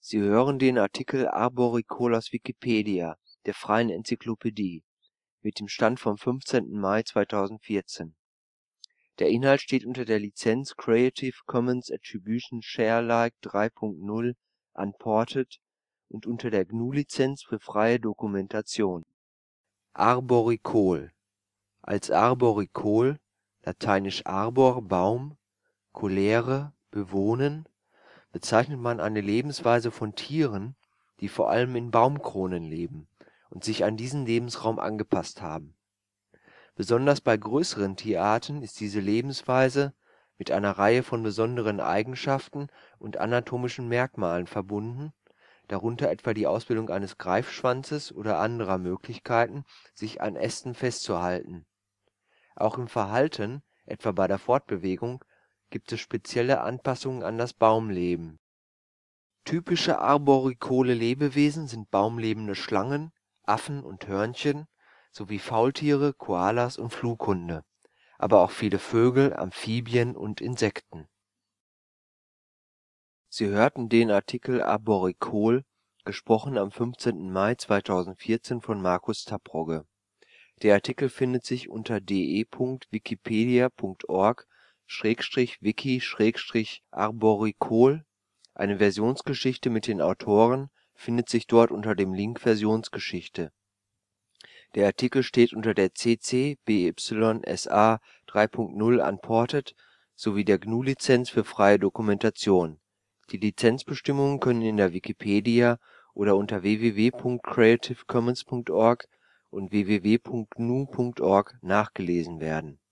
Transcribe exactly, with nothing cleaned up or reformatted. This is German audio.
Sie hören den Artikel Arboricol, aus Wikipedia, der freien Enzyklopädie. Mit dem Stand vom Der Inhalt steht unter der Lizenz Creative Commons Attribution Share Alike drei Punkt null Unported und unter der G N U Lizenz für freie Dokumentation. Arboricol. Als Arboricol (lateinisch arbor „ Baum “, colere „ bewohnen “) bezeichnet man eine Lebensweise von Tieren, die vor allem in Baumkronen leben und sich an diesen Lebensraum angepasst haben. Besonders bei größeren Tierarten ist diese Lebensweise mit einer Reihe von besonderen Eigenschaften und anatomischen Merkmalen verbunden, darunter etwa die Ausbildung eines Greifschwanzes oder anderer Möglichkeiten, sich an Ästen festzuhalten. Auch im Verhalten, etwa bei der Fortbewegung, gibt es spezielle Anpassungen an das Baumleben. Typische arboricole Lebewesen sind baumlebende Schlangen, Affen und Hörnchen sowie Faultiere, Koalas und Flughunde, aber auch viele Vögel, Amphibien und Insekten. Sie hörten den Artikel Arboricol, gesprochen am fünfzehnten Mai zweitausendvierzehn von Marcus Taprogge. Der Artikel findet sich unter de Punkt wikipedia Punkt org Schrägstrich wiki Schrägstrich arboricol. Eine Versionsgeschichte mit den Autoren findet sich dort unter dem Link Versionsgeschichte. Der Artikel steht unter der C C B Y S A drei Punkt null Unported sowie der G N U Lizenz für freie Dokumentation. Die Lizenzbestimmungen können in der Wikipedia oder unter w w w Punkt creative commons Punkt org und w w w Punkt g n u Punkt org nachgelesen werden